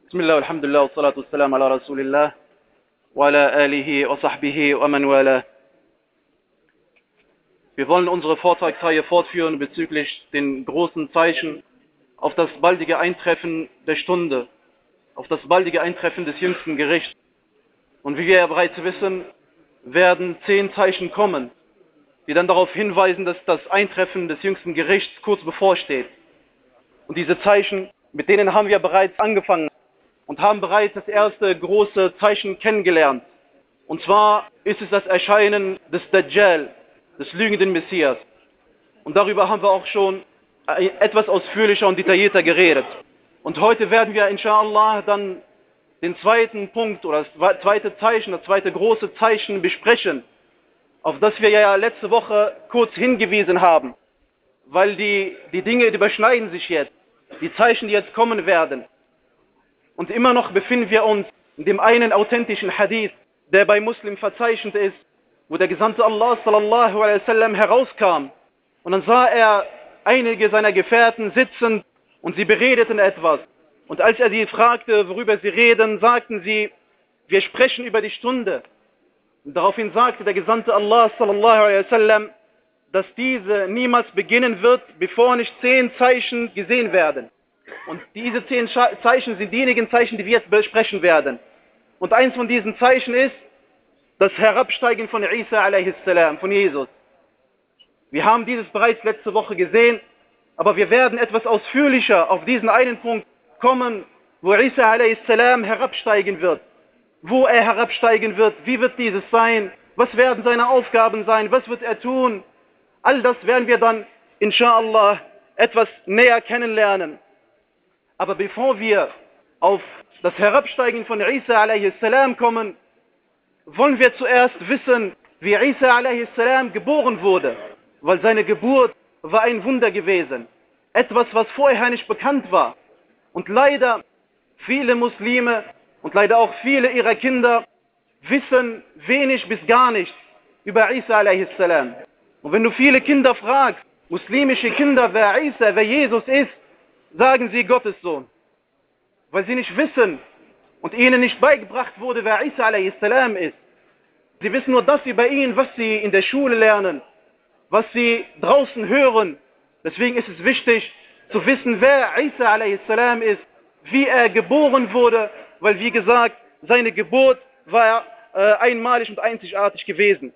Bismillah, alhamdulillah, wa salatu wassalam ala Rasulillah, wa ala alihi wa sahbihi wa man wala. Wir wollen unsere Vortragsreihe fortführen bezüglich den großen Zeichen auf das baldige Eintreffen der Stunde, auf das baldige Eintreffen des jüngsten Gerichts. Und wie wir ja bereits wissen, werden 10 Zeichen kommen, die dann darauf hinweisen, dass das Eintreffen des jüngsten Gerichts kurz bevorsteht. Und diese Zeichen, mit denen haben wir bereits angefangen und haben bereits das erste große Zeichen kennengelernt. Und zwar ist es das Erscheinen des Dajjal, des lügenden Messias. Und darüber haben wir auch schon etwas ausführlicher und detaillierter geredet. Und heute werden wir inshallah dann den zweiten Punkt oder das zweite Zeichen, das zweite große Zeichen besprechen, auf das wir ja letzte Woche kurz hingewiesen haben. Weil die Dinge überschneiden sich jetzt, die Zeichen, die jetzt kommen werden. Und immer noch befinden wir uns in dem einen authentischen Hadith, der bei Muslim verzeichnet ist, wo der Gesandte Allah sallallahu alaihi wasallam herauskam. Und dann sah er einige seiner Gefährten sitzen und sie beredeten etwas. Und als er sie fragte, worüber sie reden, sagten sie, wir sprechen über die Stunde. Und daraufhin sagte der Gesandte Allah sallallahu alaihi wasallam, dass diese niemals beginnen wird, bevor nicht 10 Zeichen gesehen werden. Und diese 10 Zeichen sind diejenigen Zeichen, die wir jetzt besprechen werden. Und eins von diesen Zeichen ist das Herabsteigen von Isa a.s., von Jesus. Wir haben dieses bereits letzte Woche gesehen, aber wir werden etwas ausführlicher auf diesen einen Punkt kommen, wo Isa a.s. herabsteigen wird. Wo er herabsteigen wird, wie wird dieses sein, was werden seine Aufgaben sein, was wird er tun. All das werden wir dann, inshallah, etwas näher kennenlernen. Aber bevor wir auf das Herabsteigen von Isa a.s. kommen, wollen wir zuerst wissen, wie Isa a.s. geboren wurde. Weil seine Geburt war ein Wunder gewesen. Etwas, was vorher nicht bekannt war. Und leider viele Muslime und leider auch viele ihrer Kinder wissen wenig bis gar nichts über Isa a.s. Und wenn du viele Kinder fragst, muslimische Kinder, wer Isa, wer Jesus ist, sagen sie Gottes Sohn. Weil sie nicht wissen und ihnen nicht beigebracht wurde, wer Isa a.s. ist. Sie wissen nur das über ihn, was sie in der Schule lernen, was sie draußen hören. Deswegen ist es wichtig zu wissen, wer Isa a.s. ist, wie er geboren wurde, weil wie gesagt, seine Geburt war einmalig und einzigartig gewesen.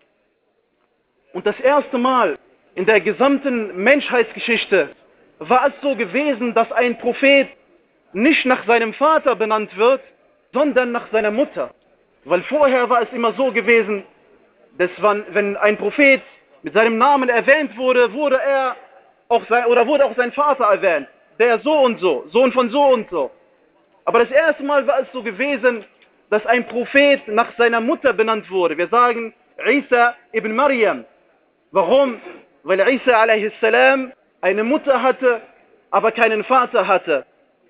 Und das erste Mal in der gesamten Menschheitsgeschichte war es so gewesen, dass ein Prophet nicht nach seinem Vater benannt wird, sondern nach seiner Mutter. Weil vorher war es immer so gewesen, dass wenn ein Prophet mit seinem Namen erwähnt wurde, wurde auch sein Vater erwähnt. Der so und so, Sohn von so und so. Aber das erste Mal war es so gewesen, dass ein Prophet nach seiner Mutter benannt wurde. Wir sagen Isa ibn Maryam. Warum? Weil Isa a.s. eine Mutter hatte, aber keinen Vater hatte.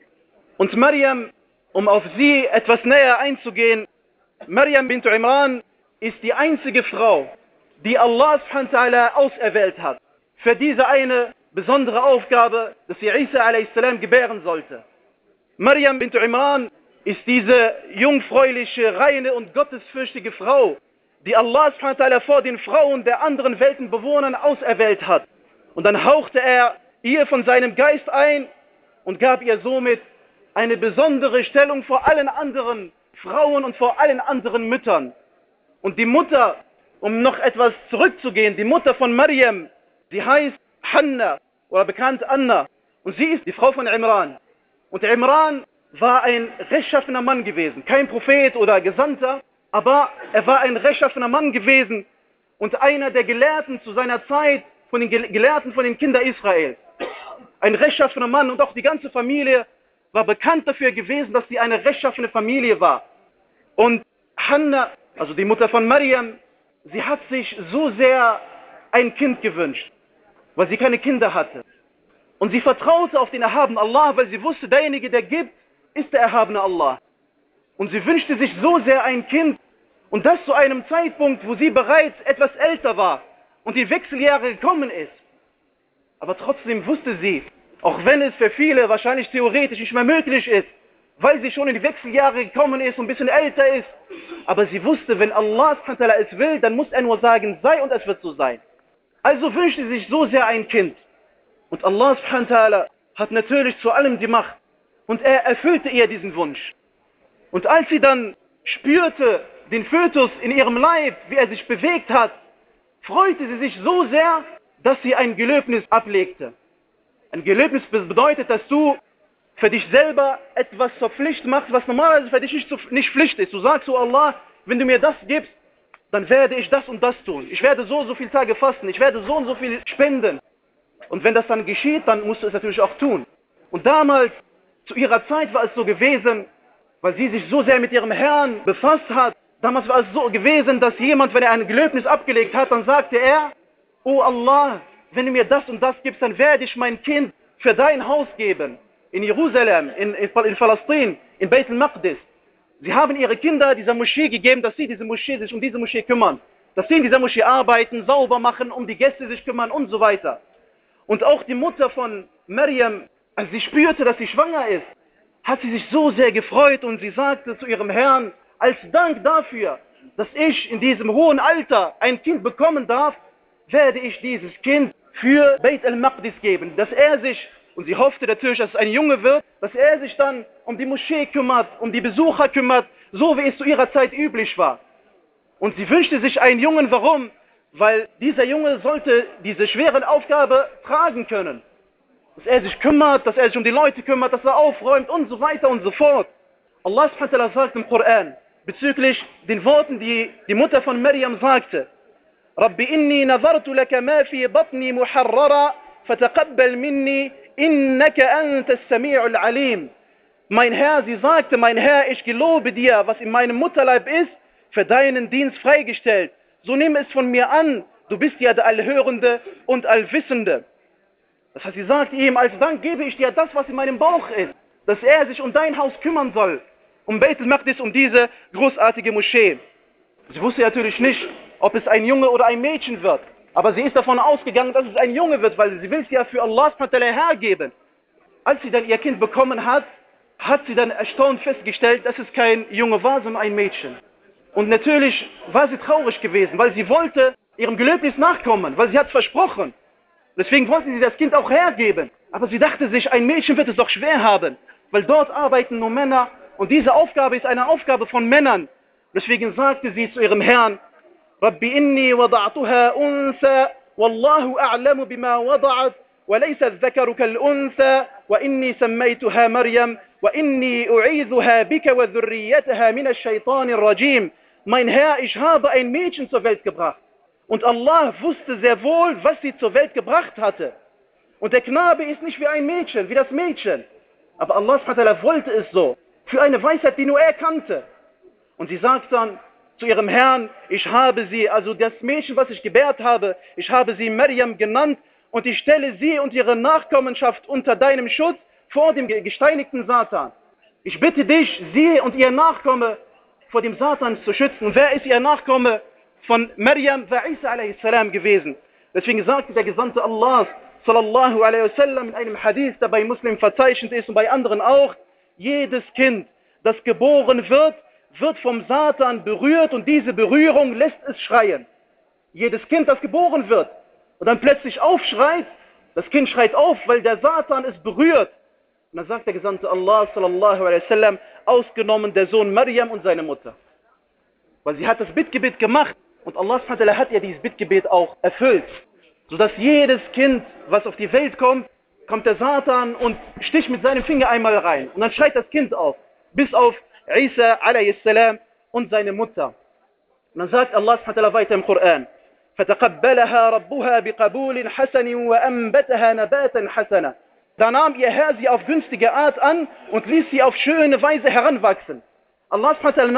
Und Maryam, um auf sie etwas näher einzugehen, Maryam bint Imran ist die einzige Frau, die Allah subhanahu wa ta'ala auserwählt hat, für diese eine besondere Aufgabe, dass sie Isa a.s. gebären sollte. Maryam bint Imran ist diese jungfräuliche, reine und gottesfürchtige Frau, die Allah subhanahu wa ta'ala vor den Frauen der anderen Weltenbewohnern auserwählt hat. Und dann hauchte er ihr von seinem Geist ein und gab ihr somit eine besondere Stellung vor allen anderen Frauen und vor allen anderen Müttern. Und die Mutter, um noch etwas zurückzugehen, die Mutter von Maryam, sie heißt Hanna oder bekannt Anna. Und sie ist die Frau von Imran. Und Imran war ein rechtschaffener Mann gewesen, kein Prophet oder Gesandter, aber er war ein rechtschaffener Mann gewesen und einer der Gelehrten zu seiner Zeit, von den Gelehrten von den Kindern Israels. Ein rechtschaffener Mann und auch die ganze Familie war bekannt dafür gewesen, dass sie eine rechtschaffene Familie war. Und Hanna, also die Mutter von Maryam, sie hat sich so sehr ein Kind gewünscht, weil sie keine Kinder hatte. Und sie vertraute auf den erhabenen Allah, weil sie wusste, derjenige, der gibt, ist der erhabene Allah. Und sie wünschte sich so sehr ein Kind, und das zu einem Zeitpunkt, wo sie bereits etwas älter war und die Wechseljahre gekommen ist. Aber trotzdem wusste sie, auch wenn es für viele wahrscheinlich theoretisch nicht mehr möglich ist, weil sie schon in die Wechseljahre gekommen ist und ein bisschen älter ist. Aber sie wusste, wenn Allah es will, dann muss er nur sagen, sei, und es wird so sein. Also wünschte sie sich so sehr ein Kind. Und Allah hat natürlich zu allem die Macht. Und er erfüllte ihr diesen Wunsch. Und als sie dann spürte den Fötus in ihrem Leib, wie er sich bewegt hat, freute sie sich so sehr, dass sie ein Gelöbnis ablegte. Ein Gelöbnis bedeutet, dass du für dich selber etwas zur Pflicht machst, was normalerweise für dich nicht Pflicht ist. Du sagst zu Allah, wenn du mir das gibst, dann werde ich das und das tun. Ich werde so und so viele Tage fasten, ich werde so und so viel spenden. Und wenn das dann geschieht, dann musst du es natürlich auch tun. Und damals, zu ihrer Zeit war es so gewesen, weil sie sich so sehr mit ihrem Herrn befasst hat, damals war es so gewesen, dass jemand, wenn er ein Gelöbnis abgelegt hat, dann sagte er, oh Allah, wenn du mir das und das gibst, dann werde ich mein Kind für dein Haus geben. In Jerusalem, in Palästina, in Beit al-Maqdis. Sie haben ihre Kinder dieser Moschee gegeben, dass sie sich um diese Moschee kümmern. Dass sie in dieser Moschee arbeiten, sauber machen, um die Gäste sich kümmern und so weiter. Und auch die Mutter von Maryam, als sie spürte, dass sie schwanger ist, hat sie sich so sehr gefreut und sie sagte zu ihrem Herrn, als Dank dafür, dass ich in diesem hohen Alter ein Kind bekommen darf, werde ich dieses Kind für Beit al-Maqdis geben, dass er sich, und sie hoffte natürlich, dass es ein Junge wird, dass er sich dann um die Moschee kümmert, um die Besucher kümmert, so wie es zu ihrer Zeit üblich war. Und sie wünschte sich einen Jungen, warum? Weil dieser Junge sollte diese schwere Aufgabe tragen können. Dass er sich kümmert, dass er sich um die Leute kümmert, dass er aufräumt und so weiter und so fort. Allah subhanahu sagt im Koran, bezüglich den Worten, die die Mutter von Maryam sagte, Rabbi inni nazartu laka ma fi batni muharrara, fataqabbal minni, innaka anta as-sami'ul alim. Mein Herr, sie sagte, mein Herr, ich gelobe dir, was in meinem Mutterleib ist, für deinen Dienst freigestellt. So nimm es von mir an, du bist ja der Allhörende und Allwissende. Das heißt, sie sagt ihm, als Dank gebe ich dir das, was in meinem Bauch ist, dass er sich um dein Haus kümmern soll, um Beit al-Maqdis, um diese großartige Moschee. Sie wusste natürlich nicht, ob es ein Junge oder ein Mädchen wird, aber sie ist davon ausgegangen, dass es ein Junge wird, weil sie will es ja für Allah hergeben. Als sie dann ihr Kind bekommen hat, hat sie dann erstaunt festgestellt, dass es kein Junge war, sondern ein Mädchen. Und natürlich war sie traurig gewesen, weil sie wollte ihrem Gelöbnis nachkommen, weil sie hat versprochen. Deswegen wollte sie das Kind auch hergeben. Aber sie dachte sich, ein Mädchen wird es doch schwer haben, weil dort arbeiten nur Männer und diese Aufgabe ist eine Aufgabe von Männern. Deswegen sagte sie zu ihrem Herrn, Rabbi inni wada'tuha unsa, wallahu a'lamu bima wada'at, wa laysa adh-dhakaru kal-unsa, wa inni sammaytuha Maryam, wa inni u'idhuha bika wa dhurriyyataha min ash-shaytanir rajim. Mein Herr, ich habe ein Mädchen zur Welt gebracht. Und Allah wusste sehr wohl, was sie zur Welt gebracht hatte. Und der Knabe ist nicht wie ein Mädchen, wie das Mädchen. Aber Allah wollte es so. Für eine Weisheit, die nur er kannte. Und sie sagt dann zu ihrem Herrn, ich habe sie, also das Mädchen, was ich gebärt habe, ich habe sie Maryam genannt und ich stelle sie und ihre Nachkommenschaft unter deinem Schutz vor dem gesteinigten Satan. Ich bitte dich, sie und ihr Nachkomme vor dem Satan zu schützen. Wer ist ihr Nachkomme? Von Maryam war Isa a.s. gewesen. Deswegen sagte der Gesandte Allah sallallahu alaihi wasallam in einem Hadith, der bei Muslim verzeichnet ist und bei anderen auch, jedes Kind, das geboren wird, wird vom Satan berührt und diese Berührung lässt es schreien. Jedes Kind, das geboren wird und dann plötzlich aufschreit, das Kind schreit auf, weil der Satan es berührt. Und dann sagt der Gesandte Allah sallallahu alaihi wasallam, ausgenommen der Sohn Maryam und seine Mutter. Weil sie hat das Bittgebet gemacht. Und Allah hat ja dieses Bittgebet auch erfüllt. Sodass jedes Kind, was auf die Welt kommt, kommt der Satan und sticht mit seinem Finger einmal rein. Und dann schreit das Kind auf. Bis auf Isa a.s. und seine Mutter. Und dann sagt Allah weiter im Koran. فَتَقَبَّلَهَا رَبُّهَا بِقَبُولٍ حَسَنٍ وَأَنْبَتَهَا نَبَاتًا حَسَنًا. Da nahm ihr Herr sie auf günstige Art an und ließ sie auf schöne Weise heranwachsen. Allah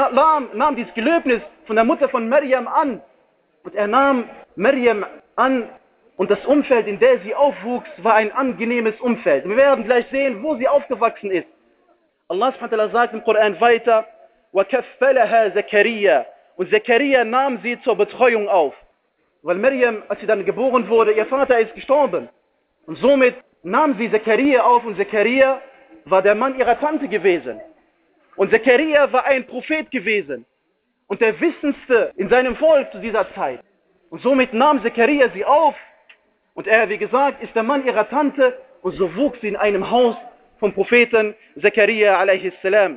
nahm dieses Gelöbnis von der Mutter von Maryam an. Und er nahm Maryam an und das Umfeld, in dem sie aufwuchs, war ein angenehmes Umfeld. Wir werden gleich sehen, wo sie aufgewachsen ist. Allah sagt im Koran weiter, وَكَفَّلَهَا Zakaria. Und Zakaria nahm sie zur Betreuung auf. Weil Maryam, als sie dann geboren wurde, ihr Vater ist gestorben. Und somit nahm sie Zakaria auf und Zakaria war der Mann ihrer Tante gewesen. Und Zakaria war ein Prophet gewesen und der Wissendste in seinem Volk zu dieser Zeit. Und somit nahm Zakaria sie auf und er, wie gesagt, ist der Mann ihrer Tante und so wuchs sie in einem Haus vom Propheten Zakaria a.s.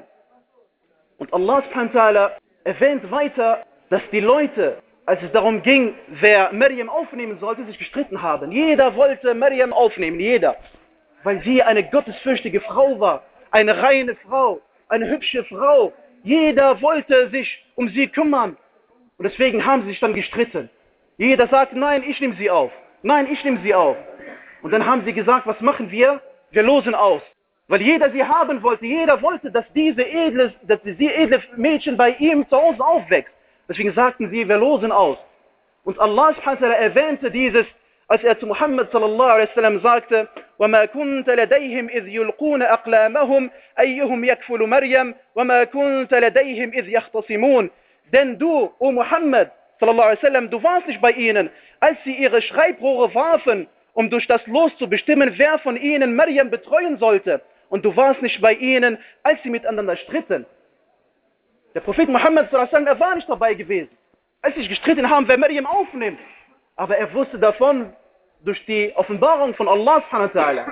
Und Allah subhanahu wa ta'ala erwähnt weiter, dass die Leute, als es darum ging, wer Maryam aufnehmen sollte, sich gestritten haben. Jeder wollte Maryam aufnehmen, jeder. Weil sie eine gottesfürchtige Frau war, eine reine Frau, eine hübsche Frau. Jeder wollte sich um sie kümmern. Und deswegen haben sie sich dann gestritten. Jeder sagte, nein, ich nehme sie auf. Nein, ich nehme sie auf. Und dann haben sie gesagt, was machen wir? Wir losen aus. Weil jeder sie haben wollte. Jeder wollte, dass diese edle Mädchen bei ihm zu Hause aufwächst. Deswegen sagten sie, wir losen aus. Und Allah subhanahu wa ta'ala erwähnte dieses, als er zu Muhammad sallallahu alaihi wasallam sagte, وَمَا كُنْتَ لَدَيْهِمْ إِذْ يُلْقُونَ أَقْلَامَهُمْ أَيُّهُمْ يَكْفُلُ مَرْيَمْ وَمَا كُنْتَ لَدَيْهِمْ إِذْ يَخْتَصِمُونَ. Denn du, o Muhammad sallallahu alaihi wasallam, du warst nicht bei ihnen, als sie ihre Schreibrohre warfen, um durch das Los zu bestimmen, wer von ihnen Maryam betreuen sollte. Und du warst nicht bei ihnen, als sie miteinander stritten. Der Prophet Muhammad sallallahu alaihi wasallam, er war nicht dabei gewesen, als sie sich gestritten haben, wer Maryam aufnimmt. Aber er wusste davon durch die Offenbarung von Allah subhanahu wa ta'ala.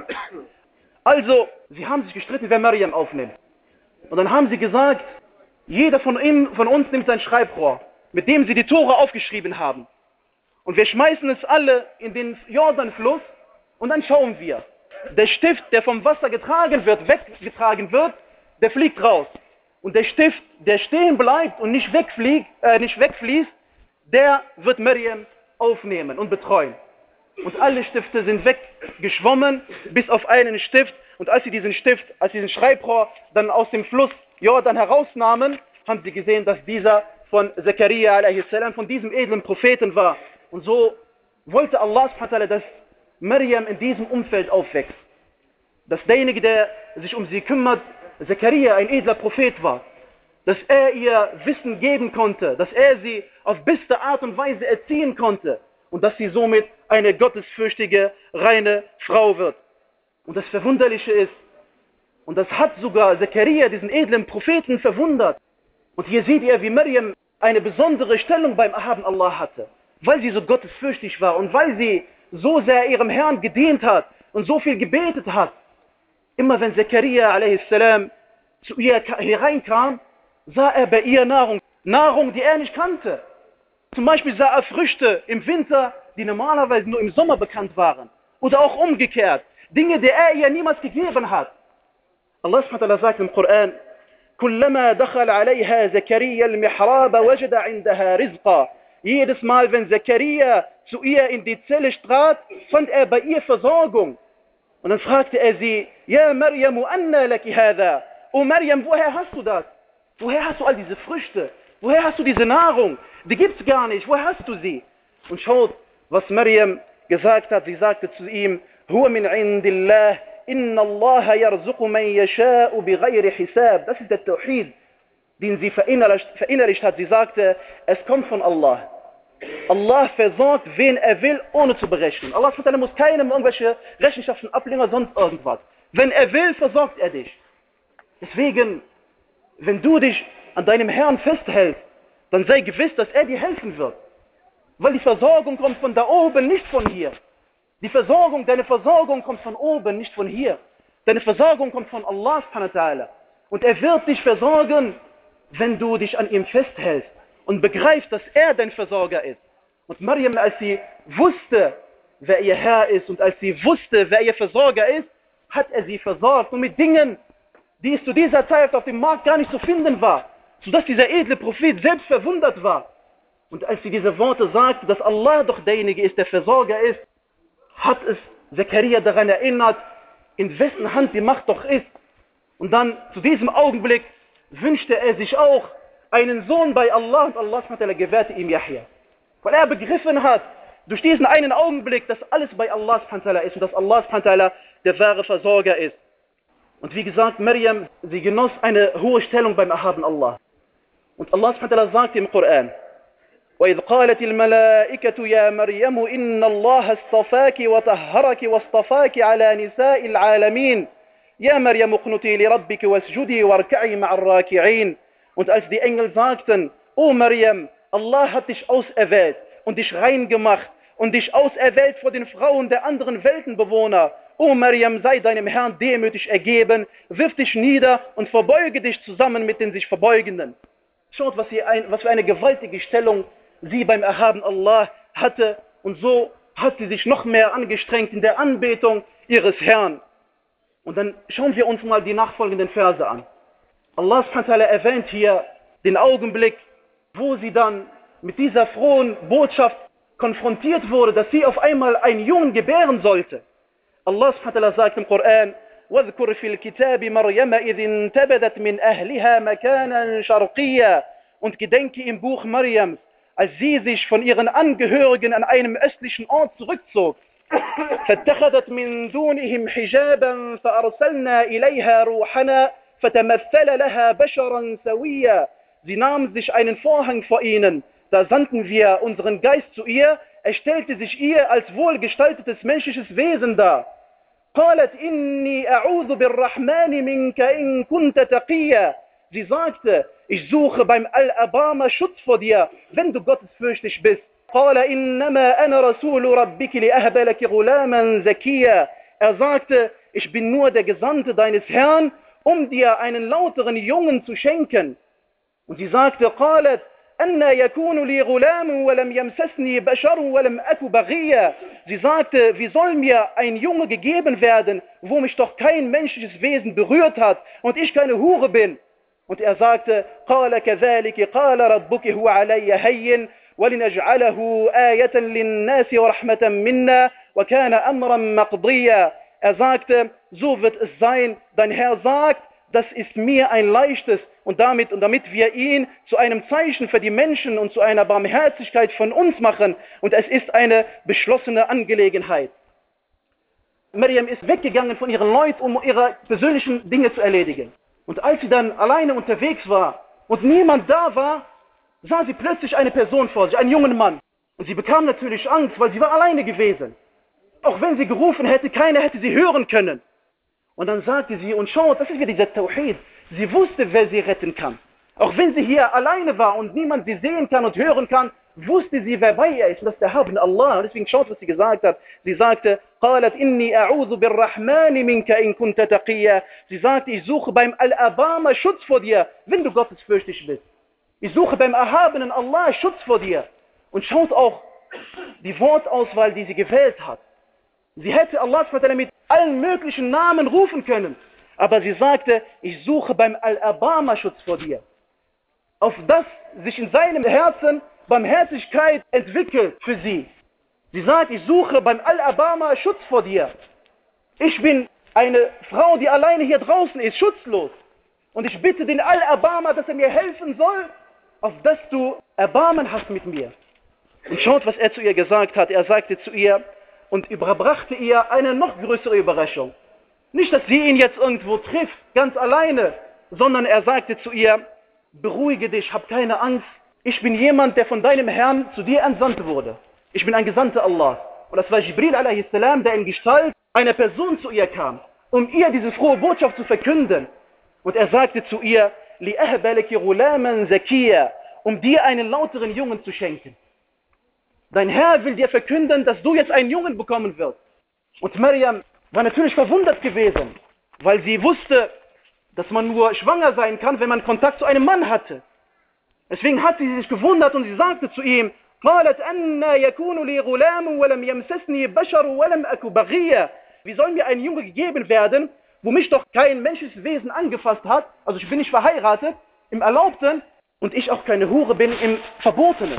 Also, sie haben sich gestritten, wer Maryam aufnimmt. Und dann haben sie gesagt, jeder von uns nimmt sein Schreibrohr, mit dem sie die Tora aufgeschrieben haben. Und wir schmeißen es alle in den Jordanfluss und dann schauen wir. Der Stift, der vom Wasser weggetragen wird, der fliegt raus. Und der Stift, der stehen bleibt und nicht wegfließt, der wird Maryam aufnehmen und betreuen. Und alle Stifte sind weggeschwommen, bis auf einen Stift. Und als sie diesen Schreibrohr dann aus dem Fluss Jordan herausnahmen, haben sie gesehen, dass dieser von Zakaria a.s., von diesem edlen Propheten war. Und so wollte Allah subhanahu wa ta'ala, dass Maryam in diesem Umfeld aufwächst. Dass derjenige, der sich um sie kümmert, Zakaria, ein edler Prophet war. Dass er ihr Wissen geben konnte, dass er sie auf beste Art und Weise erziehen konnte und dass sie somit eine gottesfürchtige, reine Frau wird. Und das Verwunderliche ist, und das hat sogar Zakaria, diesen edlen Propheten, verwundert. Und hier seht ihr, wie Maryam eine besondere Stellung beim erhabenen Allah hatte, weil sie so gottesfürchtig war und weil sie so sehr ihrem Herrn gedient hat und so viel gebetet hat. Immer wenn Zakaria a.s. zu ihr hereinkam, sah er bei ihr Nahrung, die er nicht kannte. Zum Beispiel sah er Früchte im Winter, die normalerweise nur im Sommer bekannt waren. Oder auch umgekehrt, Dinge, die er ihr niemals gegeben hat. Allah subhanahu wa ta'ala sagt im Koran, كُلَّمَا دَخَلَ عَلَيْهَا زَكَرِيَّا الْمِحْرَابَ وَجَدَ عِنْدَهَا رِزْقًا. Jedes Mal, wenn Zakaria zu ihr in die Zelle trat, fand er bei ihr Versorgung. Und dann fragte er sie, Ja Maryam, anna laki hadha? O Maryam, woher hast du das? Woher hast du all diese Früchte? Woher hast du diese Nahrung? Die gibt's gar nicht. Woher hast du sie? Und schaut, was Maryam gesagt hat. Sie sagte zu ihm, Huwa min indillah, inna Allah yarzuqu man yasha'u bighayri hisab. Das ist der Tawhid, den sie verinnerlicht hat. Sie sagte, es kommt von Allah. Allah versorgt, wen er will, ohne zu berechnen. Allah muss keinem irgendwelche Rechenschaften ablegen oder sonst irgendwas. Wenn er will, versorgt er dich. Deswegen, wenn du dich an deinem Herrn festhältst, dann sei gewiss, dass er dir helfen wird. Weil die Versorgung kommt von da oben, nicht von hier. Deine Versorgung kommt von oben, nicht von hier. Deine Versorgung kommt von Allah subhanahu wa ta'ala. Und er wird dich versorgen, wenn du dich an ihm festhältst und begreifst, dass er dein Versorger ist. Und Maryam, als sie wusste, wer ihr Herr ist und als sie wusste, wer ihr Versorger ist, hat er sie versorgt. Und mit Dingen, die es zu dieser Zeit auf dem Markt gar nicht zu finden war, sodass dieser edle Prophet selbst verwundert war. Und als sie diese Worte sagte, dass Allah doch derjenige ist, der Versorger ist, hat es Zakaria daran erinnert, in wessen Hand die Macht doch ist. Und dann zu diesem Augenblick wünschte er sich auch einen Sohn bei Allah und Allah gewährte ihm Yahya. Weil er begriffen hat, durch diesen einen Augenblick, dass alles bei Allah ist und dass Allah der wahre Versorger ist. Und wie gesagt, Maryam, sie genoss eine hohe Stellung beim erhabenen Allah. Und Allah sagt im Koran, وَإِذْ قَالَتِ الْمَلَائِكَةُ يَا مَرْيَمُ إِنَّ اللَّهَ اصْطَفَاكِ وَطَهَّرَكِ وَاصْطَفَاكِ عَلَى نِسَاءِ الْعَالَمِينَ. Ja Maryam uqnuti li rabbiki wasjudi warka'i ma'ar raki'in. Und als die Engel sagten, O Maryam, Allah hat dich auserwählt und dich rein gemacht und dich auserwählt vor den Frauen der anderen Weltenbewohner. O Maryam, sei deinem Herrn demütig ergeben, wirf dich nieder und verbeuge dich zusammen mit den sich Verbeugenden. Schaut, was für eine gewaltige Stellung sie beim erhabenen Allah hatte, und so hat sie sich noch mehr angestrengt in der Anbetung ihres Herrn. Und dann schauen wir uns mal die nachfolgenden Verse an. Allah subhanahu wa ta'ala erwähnt hier den Augenblick, wo sie dann mit dieser frohen Botschaft konfrontiert wurde, dass sie auf einmal einen Jungen gebären sollte. Allah subhanahu wa ta'ala sagt im Koran: واذكر في الكتاب مريم إذ انتبذت من أهلها مكانا شرقيا. Und gedenke im Buch Mariams, als sie sich von ihren Angehörigen an einem östlichen Ort zurückzog. فاتخذت من دونهم حجابا فأرسلنا إليها روحنا فتمثل لها بشرا سويا. Sie nahmen sich einen Vorhang vor ihnen, da sandten wir unseren Geist zu ihr, er stellte sich ihr als wohlgestaltetes menschliches Wesen dar. قالت إني أعوذ بالرحمن منك إن كنت تقيا. Sie sagte, ich suche beim Al-Abama Schutz vor dir, wenn du gottesfürchtig bist. قال إنما أنا رسول ربك لأهب لك غلاما زكيا. Er sagte, ich bin nur der Gesandte deines Herrn, um dir einen lauteren Jungen zu schenken. Und sie sagte, قالت أن يكون لي غلام ولم يمسسني بشر ولم أك بغيا. Sie sagte, wie soll mir ein Junge gegeben werden, wo mich doch kein menschliches Wesen berührt hat und ich keine Hure bin. Und er sagte, قال كذلك قال ربك هو علي هين ولنجعله آية للناس ورحمة منا وكان أمرا مقضيا. Er sagte, so wird es sein, dein Herr sagt, das ist mir ein leichtes, und damit wir ihn zu einem Zeichen für die Menschen und zu einer Barmherzigkeit von uns machen, und es ist eine beschlossene Angelegenheit. Maryam ist weggegangen von ihren Leuten, um ihre persönlichen Dinge zu erledigen. Und als sie dann alleine unterwegs war und niemand da war, sah sie plötzlich eine Person vor sich, einen jungen Mann. Und sie bekam natürlich Angst, weil sie war alleine gewesen. Auch wenn sie gerufen hätte, keiner hätte sie hören können. Und dann sagte sie, und schaut, das ist wieder dieser Tawhid, sie wusste, wer sie retten kann. Auch wenn sie hier alleine war und niemand sie sehen kann und hören kann, wusste sie, wer bei ihr ist, und das ist der Erhabene Allah. Und deswegen schaut, was sie gesagt hat. Sie sagte, قالت إني أعوذ بالرحمن منك إن كنت تقيا. Sie sagte, ich suche beim Al-Abama Schutz vor dir, wenn du gottesfürchtig bist. Ich suche beim Erhabenen Allah Schutz vor dir. Und schaut auch die Wortauswahl, die sie gewählt hat. Sie hätte Allah mit allen möglichen Namen rufen können. Aber sie sagte, ich suche beim Al-Abama Schutz vor dir. Auf das sich in seinem Herzen Barmherzigkeit entwickelt für sie. Sie sagt, ich suche beim Al-Abama Schutz vor dir. Ich bin eine Frau, die alleine hier draußen ist, schutzlos. Und ich bitte den Al-Abama, dass er mir helfen soll, auf dass du Erbarmen hast mit mir. Und schaut, was er zu ihr gesagt hat. Er sagte zu ihr und überbrachte ihr eine noch größere Überraschung. Nicht, dass sie ihn jetzt irgendwo trifft, ganz alleine, sondern er sagte zu ihr, beruhige dich, hab keine Angst. Ich bin jemand, der von deinem Herrn zu dir entsandt wurde. Ich bin ein Gesandter Allah. Und das war Jibril a.s., der in Gestalt einer Person zu ihr kam, um ihr diese frohe Botschaft zu verkünden. Und er sagte zu ihr, لِأَهْبَ لَكِ غُلَامًا زَكِيًّا, um dir einen lauteren Jungen zu schenken. Dein Herr will dir verkünden, dass du jetzt einen Jungen bekommen wirst. Und Maryam war natürlich verwundert gewesen, weil sie wusste, dass man nur schwanger sein kann, wenn man Kontakt zu einem Mann hatte. Deswegen hat sie sich gewundert und sie sagte zu ihm, قالت أن يكون لي غلام ولم يمسسني بشر ولم أك بغيا. Wie soll mir ein Junge gegeben werden, wo mich doch kein menschliches Wesen angefasst hat? Also ich bin nicht verheiratet im Erlaubten und ich auch keine Hure bin im Verbotenen.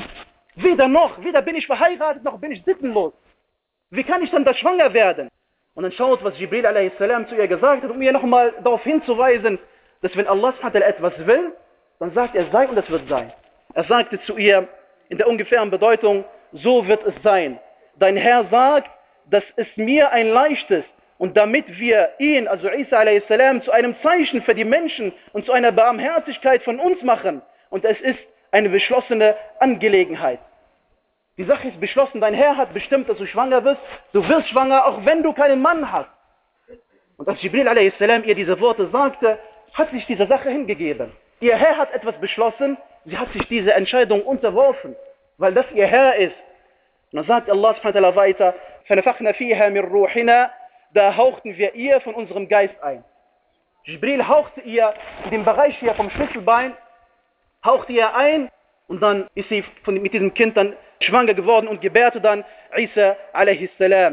Weder bin ich verheiratet, noch bin ich sittenlos. Wie kann ich dann da schwanger werden? Und dann schaut, was Jibril a.s. zu ihr gesagt hat, um ihr nochmal darauf hinzuweisen, dass wenn Allah etwas will, dann sagt er, sei, und es wird sein. Er sagte zu ihr in der ungefähren Bedeutung, so wird es sein. Dein Herr sagt, dass es mir ein leichtes, und damit wir ihn, also Isa a.s., zu einem Zeichen für die Menschen und zu einer Barmherzigkeit von uns machen. Und es ist eine beschlossene Angelegenheit. Die Sache ist beschlossen, dein Herr hat bestimmt, dass du schwanger wirst. Du wirst schwanger, auch wenn du keinen Mann hast. Und als Jibril a.s. ihr diese Worte sagte, hat sich diese Sache hingegeben. Ihr Herr hat etwas beschlossen, sie hat sich diese Entscheidung unterworfen, weil das ihr Herr ist. Und dann sagt Allah subhanahu wa ta'ala weiter, فَنَفَخْنَا فِيهَا مِنْ رُوحِنَا, da hauchten wir ihr von unserem Geist ein. Jibril hauchte ihr in dem Bereich hier vom Schlüsselbein, hauchte ihr ein und dann ist sie mit diesem Kind dann schwanger geworden und gebärte dann Isa a.s.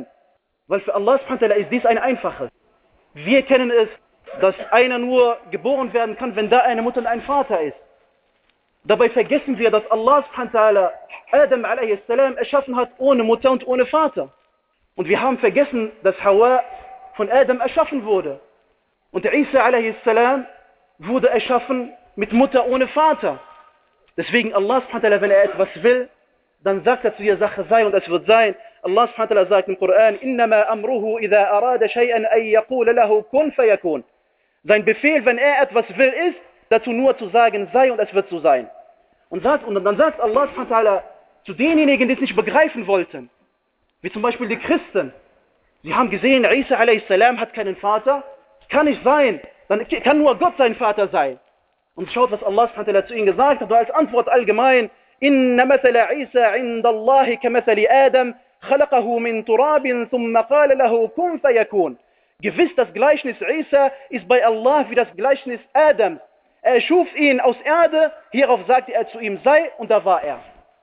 Weil für Allah subhanahu wa ta'ala ist dies ein einfaches. Wir kennen es, dass einer nur geboren werden kann, wenn da eine Mutter und ein Vater ist. Dabei vergessen wir, dass Allah subhanahu wa ta'ala Adam a.s. erschaffen hat ohne Mutter und ohne Vater. Und wir haben vergessen, dass Hawa von Adam erschaffen wurde. Und Isa a.s. wurde erschaffen mit Mutter ohne Vater. Deswegen Allah subhanahu wa ta'ala, wenn er etwas will, dann sagt er zu der Sache sei und es wird sein. Allah subhanahu wa ta'ala sagt im Koran, إِنَّمَا أَمْرُهُ إِذَا أَرَادَ شَيْئًا أَن يَقُولَ لَهُ كُنْ فَيَكُونَ. Sein Befehl, wenn er etwas will, ist, dazu nur zu sagen sei und es wird so sein. Und dann sagt Allah subhanahu wa ta'ala zu denjenigen, die es nicht begreifen wollten, wie zum Beispiel die Christen. Sie haben gesehen, Isa a.s. hat keinen Vater, kann nicht sein, dann kann nur Gott sein Vater sein. Und schaut, was Allah subhanahu wa ta'ala zu ihnen gesagt hat, als Antwort allgemein, إِنَّ مَثَلَ عِيسَى عِنْدَ اللَّهِ كَمَثَلِ آدَمَ خَلَقَهُ مِنْ تُرَابٍ ثُمَّ قَالَ لَهُ كُنْ فَيَكُونَ. Gewiss, das Gleichnis Isa ist bei Allah wie das Gleichnis Adams. Er schuf ihn aus Erde, hierauf sagte er zu ihm, sei, und da war er.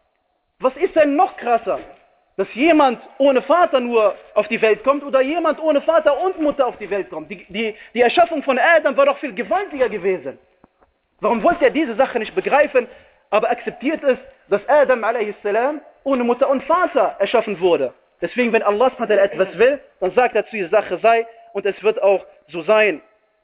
Was ist denn noch krasser? Dass jemand ohne Vater nur auf die Welt kommt oder jemand ohne Vater und Mutter auf die Welt kommt. Die Erschaffung von Adam war doch viel gewaltiger gewesen. Warum wollte er diese Sache nicht begreifen, aber akzeptiert es, dass Adam a.s. ohne Mutter und Vater erschaffen wurde? Deswegen, wenn Allah etwas will, dann sagt er zu dieser Sache sei und es wird auch so sein.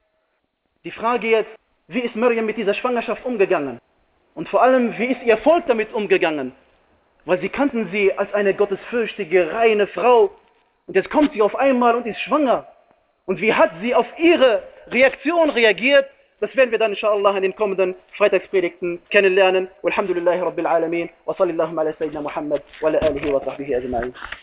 Die Frage jetzt, wie ist Maryam mit dieser Schwangerschaft umgegangen? Und vor allem, wie ist ihr Volk damit umgegangen? Weil sie kannten sie als eine gottesfürchtige, reine Frau. Und jetzt kommt sie auf einmal und ist schwanger. Und wie hat sie auf ihre Reaktion reagiert? Das werden wir dann inshallah in den kommenden Freitagspredigten kennenlernen. Walhamdulillahi Rabbil Alamin. Wa sallallahu ala Sayyidina Muhammad wa ala alihi wa sahbihi ajma'in.